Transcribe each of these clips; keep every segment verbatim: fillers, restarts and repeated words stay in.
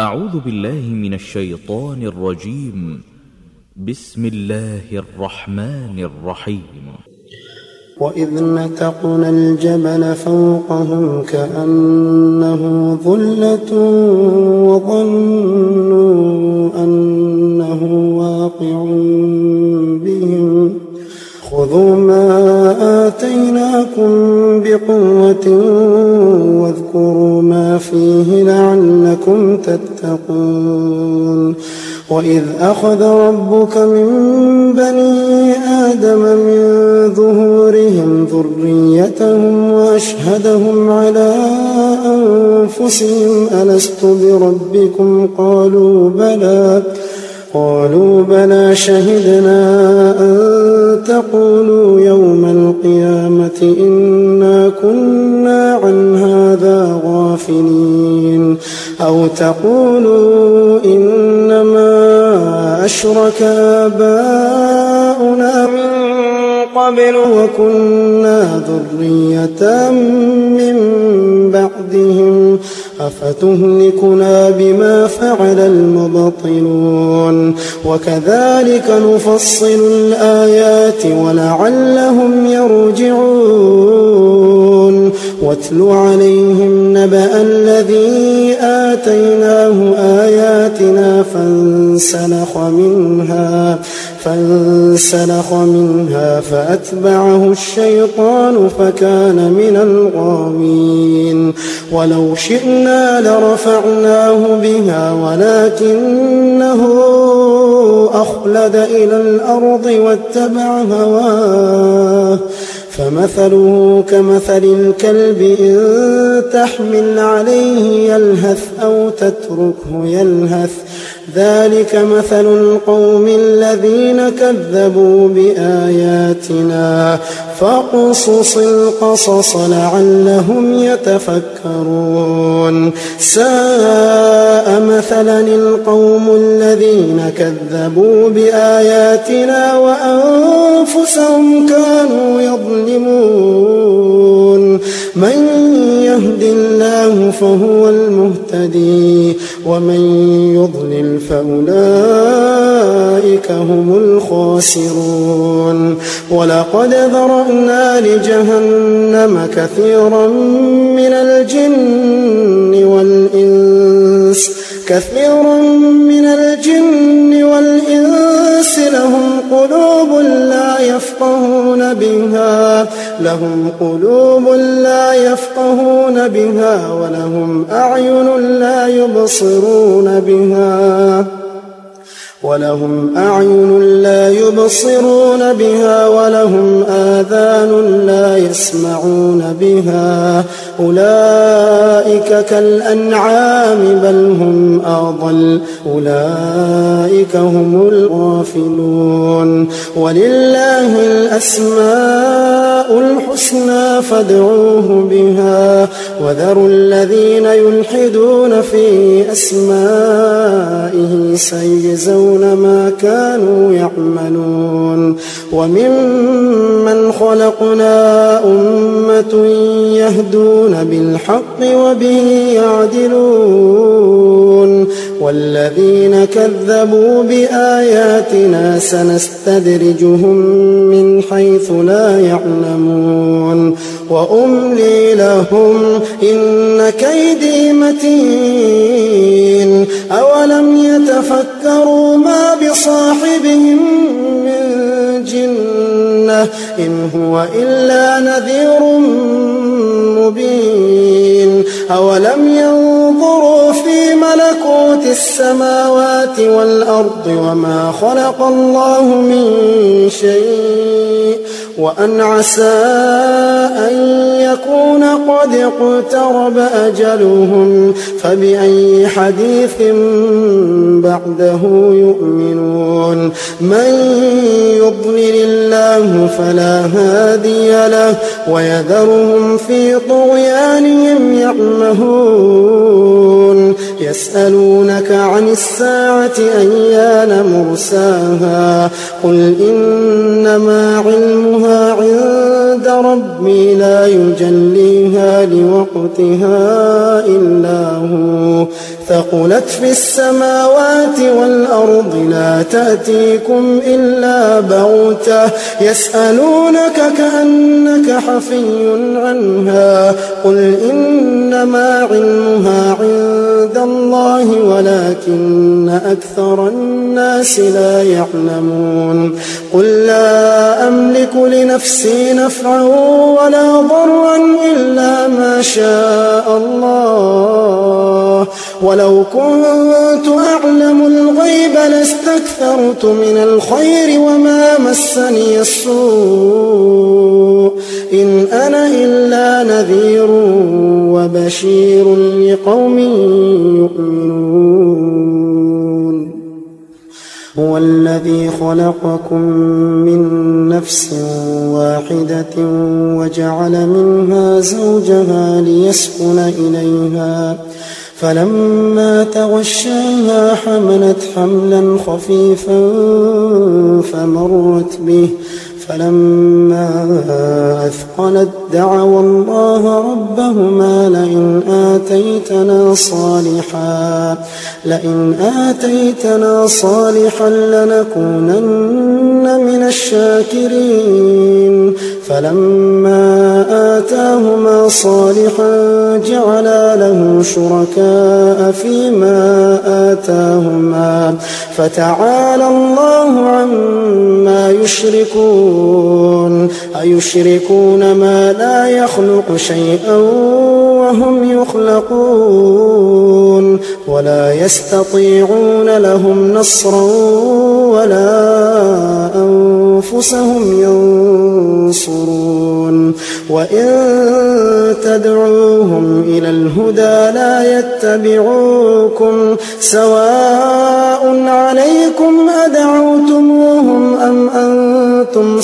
أعوذ بالله من الشيطان الرجيم. بسم الله الرحمن الرحيم. وإذ نتقنا الجبل فوقهم كأنه ظلة وظنوا أنه واقع بهم خذوا ما آتيناكم بقوة واذكروا ما فيه لعلكم تتقون. وإذ أخذ ربك من بني آدم من ظهورهم ذريتهم وأشهدهم على أنفسهم ألست بربكم قالوا بلى قالوا بلى شهدنا أن تقولوا يوم القيامة إنا كنا عن هذا غافلين أو تقولوا إنما أشرك آباؤنا من قبل وكنا ذرية من بعدهم أفتهلكنا بما فعل المبطلون وكذلك نفصل الآيات ولعلهم يرجعون. واتل عليهم نبأ الذي آتيناه آياتنا فانسلخ منها فانسلخ منها فأتبعه الشيطان فكان من الغاوين. ولو شئنا لرفعناه بها ولكنه أخلد إلى الأرض واتبع هواه فمثله كمثل الكلب إن تحمل عليه يلهث أو تتركه يلهث ذلك مثل القوم الذين كذبوا بآياتنا فاقصص القصص لعلهم يتفكرون. ساء مثلا القوم الذين كذبوا بآياتنا وأنفسهم كانوا يظلمون. من يهد الله فهو المهتدي ومن يضلل فأولئك هم الخاسرون. ولقد ذرأنا لجهنم كثيرا من الجن والإنس كثيرا من الجن والإنس لهم قلوب لا يفقهون بها لهم قلوب لا يفقهون بها ولهم أعين لا يبصرون بها ولهم أعين لا يبصرون بها ولهم آذان لا يسمعون بها أولئك كالأنعام بل هم أضل أولئك هم الغافلون. ولله الأسماء الحسنى فادعوه بها وذروا الذين يلحدون في أسمائه سيجزون ما كانوا يعملون. وممن خلقنا أمة يهدون بالحق وبه يعدلون. والذين كذبوا بآياتنا سنستدرجهم من حيث لا يعلمون وأملي لهم إن كيدي متين. أولم يتفكروا ما بصاحبهم من جنة إن هو إلا نذير مبين. أولم ينظروا في ملكوت السماوات والأرض وما خلق الله من شيء وأن عسى أن يكون قد اقترب أجلهم فبأي حديث بعده يؤمنون. من يضلل الله فلا هادي له ويذرهم في طغيانهم يعمهون. يسألونك عن الساعة أيان مرساها قل إنما علمها عند ربي لا يجليها لوقتها إلا هو ثقلت في السماوات والأرض لا تأتيكم إلا بغتة يسألونك كأنك حفي عنها قل إنما علمها عند الله ولكن أكثر الناس لا يعلمون قل لا أملك لنفسي نفعا ولا ضرا إلا ما شاء الله ولو كنت أعلم الغيب لاستكثرت من الخير وما مسني السوء إن أنا إلا نذير وبشير لقوم يؤمنون هو الذي خلقكم من نفس واحدة وجعل منها زوجها ليسكن إليها فلما تغشاها حملت حملا خفيفا فمرت به فلما أثقلت دعوا الله ربهما لئن آتيتنا صالحا لئن آتيتنا صالحا لنكونن من الشاكرين فلما آتاهما صالحا جعلا له شركاء فيما آتاهما فتعالى الله عما يشركون أيشركون ما لا يخلق شيئا وهم يخلقون ولا يستطيعون لهم نصرا ولا أنفسهم ينصرون وإن تدعوهم إلى الهدى لا يتبعوكم سواء عليكم أدعوتموهم أم أنتم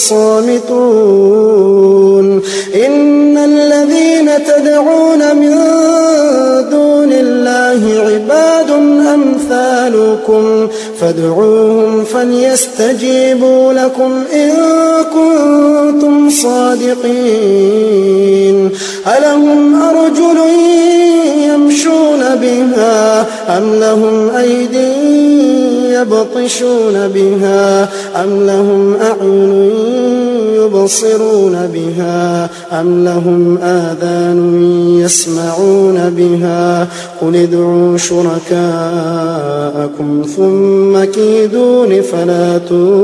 صامتون إن الذين تدعون من دون الله عباد أمثالكم فادعوهم فليستجيبوا لكم إن كنتم صادقين ألهم أرجل يمشون بها أم لهم أيدي يبطشون بها أم لهم أعين يبصرون بها أم لهم آذان يسمعون بها قل ادعوا شركاءكم ثم كيدون فلا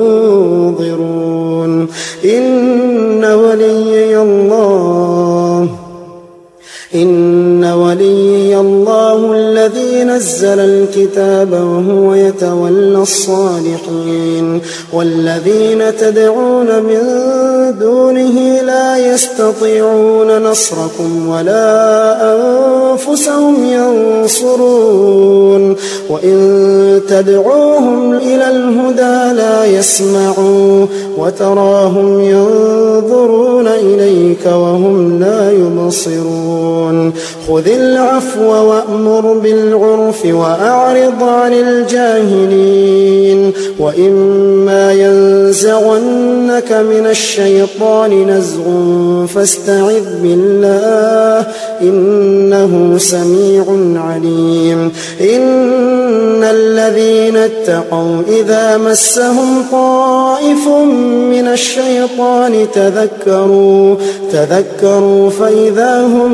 تنظرون إن وليي الله إن وليي الله الذي نزل الكتاب وهو يتولى الصالحين والذين تدعون من دونه لا يستطيعون نصركم ولا أنفسهم ينصرون وإن تدعوهم إلى الهدى لا يسمعوا وتراهم ينظرون إليك وهم لا يبصرون خذ العفو وأمر بالعرف وأعرض عن الجاهلين وإما ينزغنك من الشيطان نزغ فاستعذ بالله إنه سميع عليم إن الذين اتقوا إذا مسهم طائف من الشيطان تذكروا تذكروا فإذا هم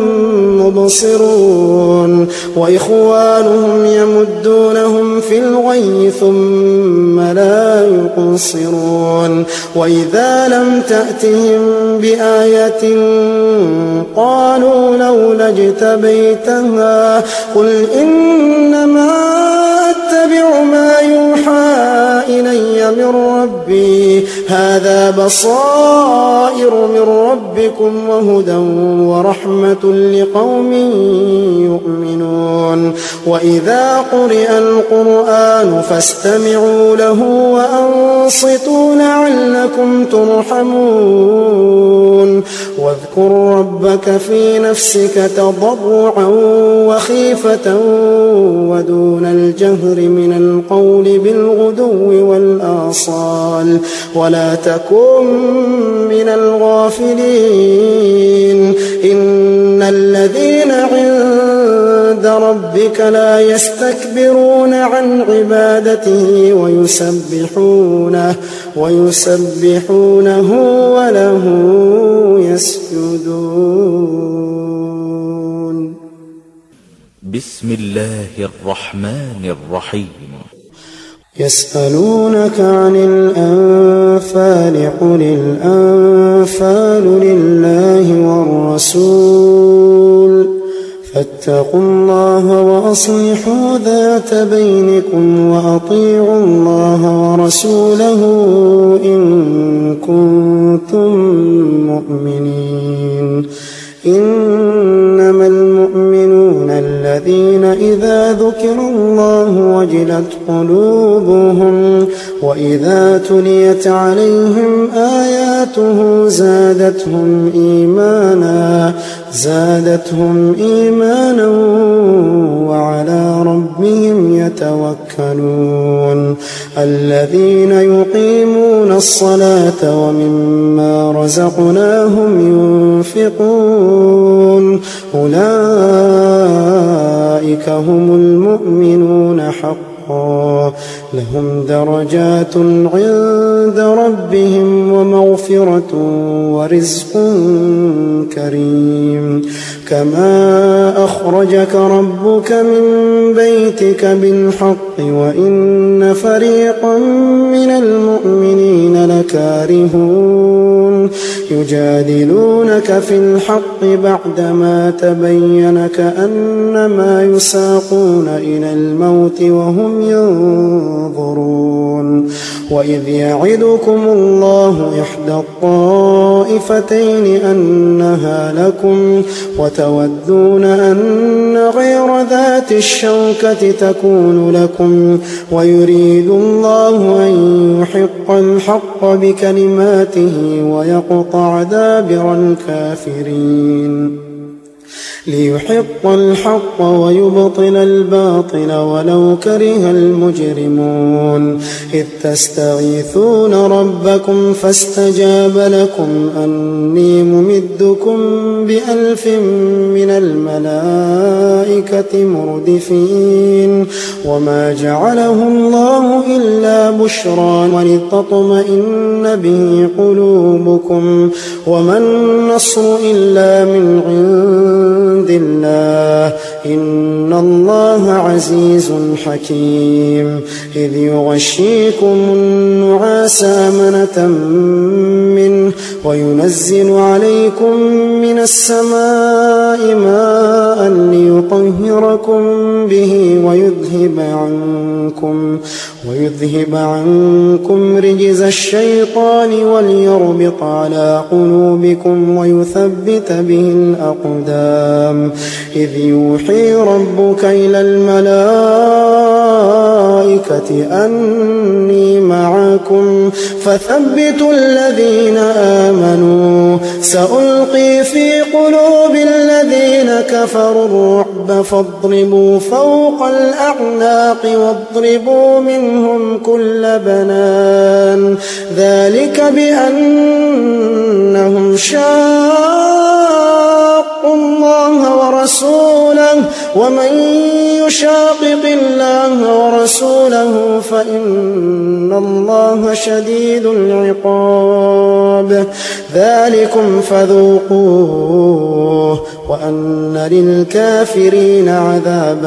مبصرون وإخوانهم يمدونهم في الغي ثم لا يقصرون وإذا لم تأتهم بآية قالوا لولا اجتبيتها قل إنما أتبع ما يوحى إلي من ربي هذا هذا بصائر من ربكم وهدى ورحمة لقوم يؤمنون وإذا قرئ القرآن فاستمعوا له وأنصتوا لعلكم ترحمون واذكر ربك في نفسك تضرعا وخيفة ودون الجهر من القول بالغدو والآصال ولا تكن من الغافلين إن الذين عند ربك لا يستكبرون عن عبادته ويسبحونه ويسبحونه وله يسجدون. بسم الله الرحمن الرحيم. يسألونك عن الأنفال قل الأنفال لله والرسول فاتقوا الله وأصلحوا ذات بينكم وأطيعوا الله ورسوله إن كنتم مؤمنين. إنما المؤمنون الذين إذا ذكر الله وجلت قلوبهم وإذا تليت عليهم آياته زادتهم إيمانا زادتهم إيمانا وعلى ربهم يتوكلون. الذين يقيمون الصلاة ومما رزقناهم ينفقون أولئك هم المؤمنون حقا لهم درجات عند ربهم ومغفرة ورزق كريم. كما أخرجك ربك من بيتك بالحق وإن فريقا من المؤمنين لكارهون يجادلونك في الحق بعدما تبين كأنما يساقون إلى الموت وهم ينظرون. وإذ يعدكم الله إحدى الطائفتين أنها لكم وتودون أن غير ذات الشوكة تكون لكم ويريد الله أن يحق الحق بكلماته ويقطع دابر الكافرين ليحق الحق ويبطل الباطل ولو كره المجرمون. إذ تستغيثون ربكم فاستجاب لكم أني ممدكم بألف من الملائكة مردفين وما جعله الله إلا بشرى ولتطمئن به قلوبكم وما النصر إلا من عند الله إن الله عزيز حكيم. إذ يغشيكم النعاس أمنة منه وينزل عليكم من السماء ماء ليطهركم به ويذهب عنكم ويذهب عنكم رجز الشيطان وليربط على قلوبكم ويثبت به الأقدام. إذ يوحي ربك إلى الملائكة أني معكم فثبتوا الذين آمنوا سألقي في قلوب الذين كفروا الرعب فاضربوا فوق الأعناق واضربوا منهم كل بنان ذلك بأنهم شاقوا الله ورسوله ومن يشاقق الله ورسوله فإن الله شديد العقاب. ذلكم فذوقوه وأن للكافرين عذاب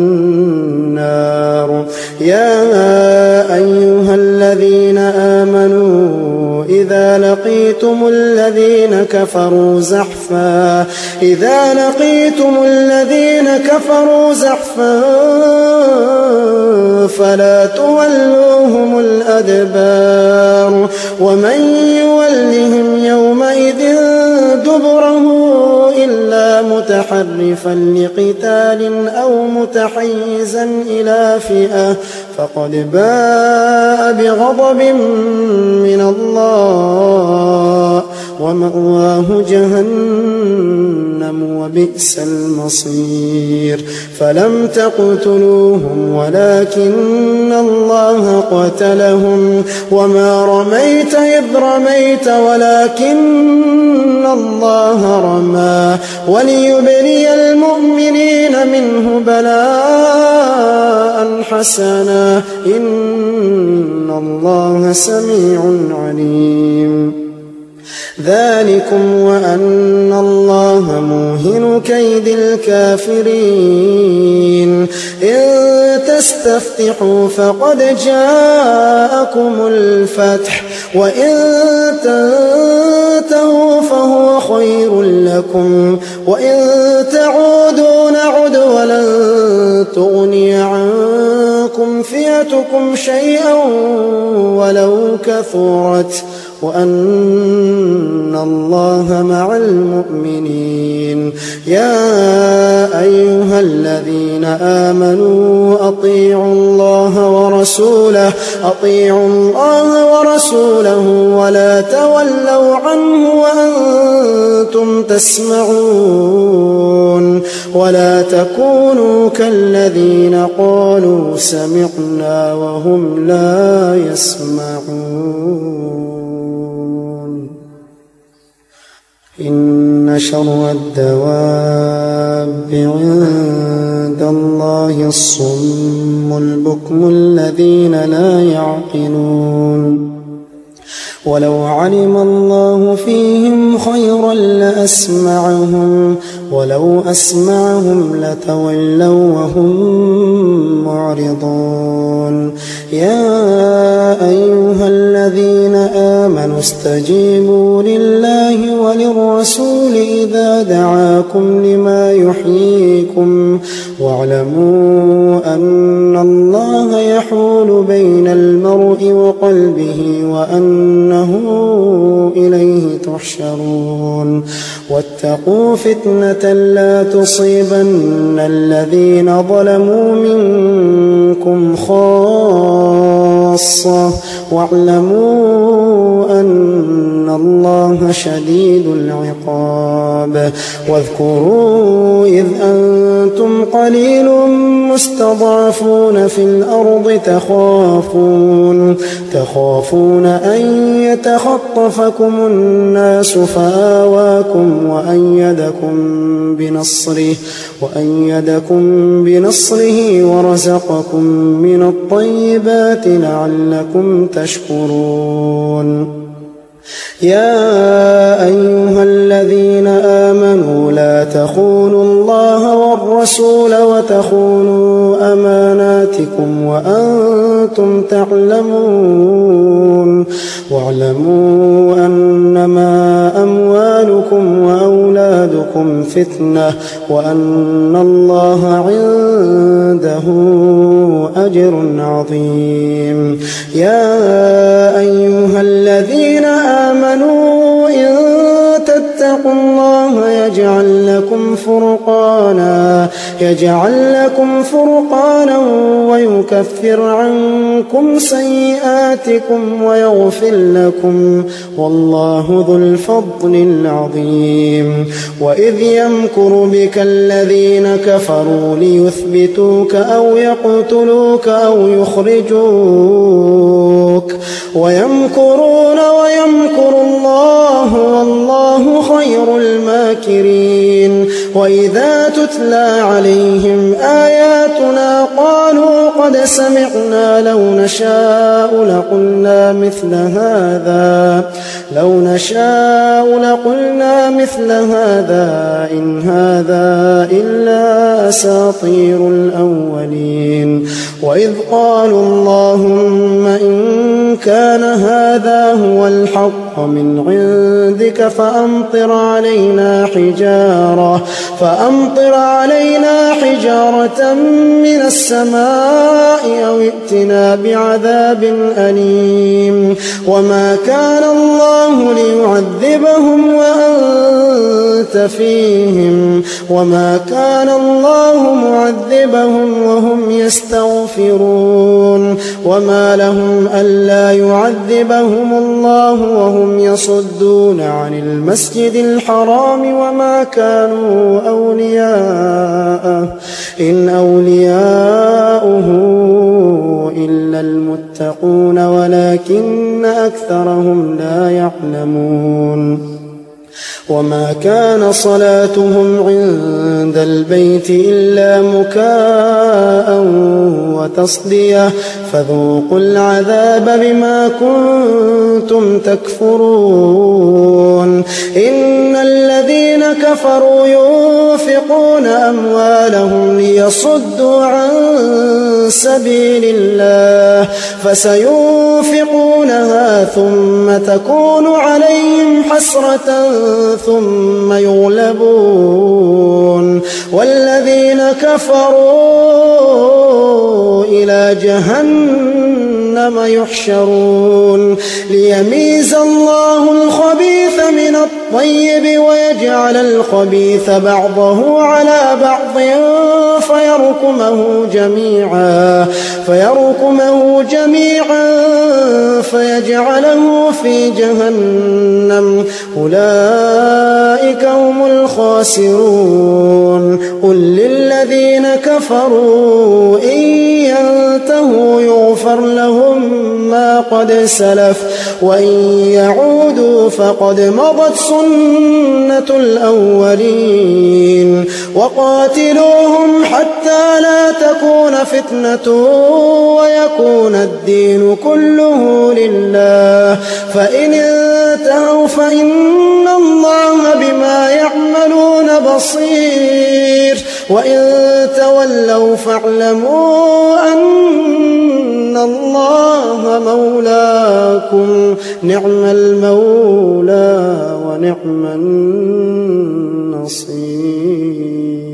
النار. يا أيها الذين آمنوا إذا لقيتم الذين كفروا زحفا إذا لقيتم الذين كفروا زحفا فلا تولوهم الأدبار ومن يولهم يومئذ دبره إلا متحرفا لقتال أو متحيزا إلى فئة فقد باء بغضب من الله ومأواه جهنم وبئس المصير. فلم تقتلوهم ولكن الله قتلهم وما رميت إذ رميت ولكن الله رمى وليبلي المؤمنين منه بلاء حسنا إن الله سميع عليم. ذلكم وأن الله موهن كيد الكافرين. إن تستفتحوا فقد جاءكم الفتح وإن تنتهوا فهو خير لكم وإن تعودوا نعد ولن تغني عنكم فئتكم شيئا ولو كثرت وأن الله مع المؤمنين. يا أيها الذين آمنوا أطيعوا الله ورسوله أطيعوا الله ورسوله ولا تولوا عنه وأنتم تسمعون ولا تكونوا كالذين قالوا سمعنا وهم لا يسمعون. إن شر الدواب عند الله الصم البكم الذين لا يعقلون. ولو علم الله فيهم خيرا لأسمعهم ولو أسمعهم لتولوا وهم معرضون. يا أيها الذين آمنوا استجيبوا لله وللرسول إذا دعاكم لما يحييكم واعلموا أن الله يحول بين المرء وقلبه وأنه إليه تحشرون. واتقوا فتنة لا تصيبن الذين ظلموا منكم خاصة واعلموا أن الله شديد العقاب. واذكروا إذ أنتم قليل مستضعفون في الأرض تخافون تخافون أن يتخطفكم الناس فآواكم وأيدكم بنصره وأيدكم بنصره ورزقكم من الطيبات لعلكم تشكرون. يا أيها الذين آمنوا لا تخونوا الله والرسول وتخونوا أماناتكم وأنتم تعلمون. واعلموا أنما أموالكم وأولادكم فتنة وأن الله عنده أجر عظيم. يا أيها الذين آمنوا إن تتقوا الله يجعل لكم فرقانا يجعل لكم فرقانا ويكفر عنكم سيئاتكم ويغفر لكم والله ذو الفضل العظيم. وإذ يمكر بك الذين كفروا ليثبتوك أو يقتلوك أو يخرجوك ويمكرون ويمكر الله والله خير الماكرين. وإذا تتلى عليهم آياتنا قالوا قد سمعنا لو نشاء لقلنا مثل هذا لو نشاء لقلنا مثل هذا إن هذا إلا أساطير الأولين. وإذ قالوا اللهم إن كان هذا هو الحق من عندك فأمطر علينا حجارة فأمطر علينا حجارة من السماء أو ائتنا بعذاب أليم وما كان الله ليعذبهم وأنت فيهم وما كان الله معذبهم وهم يستغفرون وما لهم ألا يعذبهم الله وهم يصدون عن المسجد الحرام وما كانوا أولياءه إن أولياؤه إلا المتقون ولكن أكثرهم لا يعلمون وما كان صلاتهم عند البيت إلا مكاء وتصدية فذوقوا العذاب بما كنتم تكفرون إن الذين كفروا ينفقون أموالهم ليصدوا عن سبيل الله فسينفقونها ثم تكون عليهم حسرة ثم يغلبون والذين كفروا إلى جهنم يحشرون ليميز الله الخبيث من الطيب ويجعل الخبيث بعضه على بعض فيركمه جميعا فيركمه جميعا فيجعله في جهنم أولئك هم الخاسرون قل للذين كفروا إن ينتهوا يغفر لهم ما قد سلف وإن يعودوا فقد مضت سنة الأولين وقاتلوهم حتى لا تكون فتنة ويكون الدين كله لله فإن انتهوا فإن الله بما يعملون بصير وإن تولوا فاعلموا أن الله مولاكم نعم المولى ونعم النصير.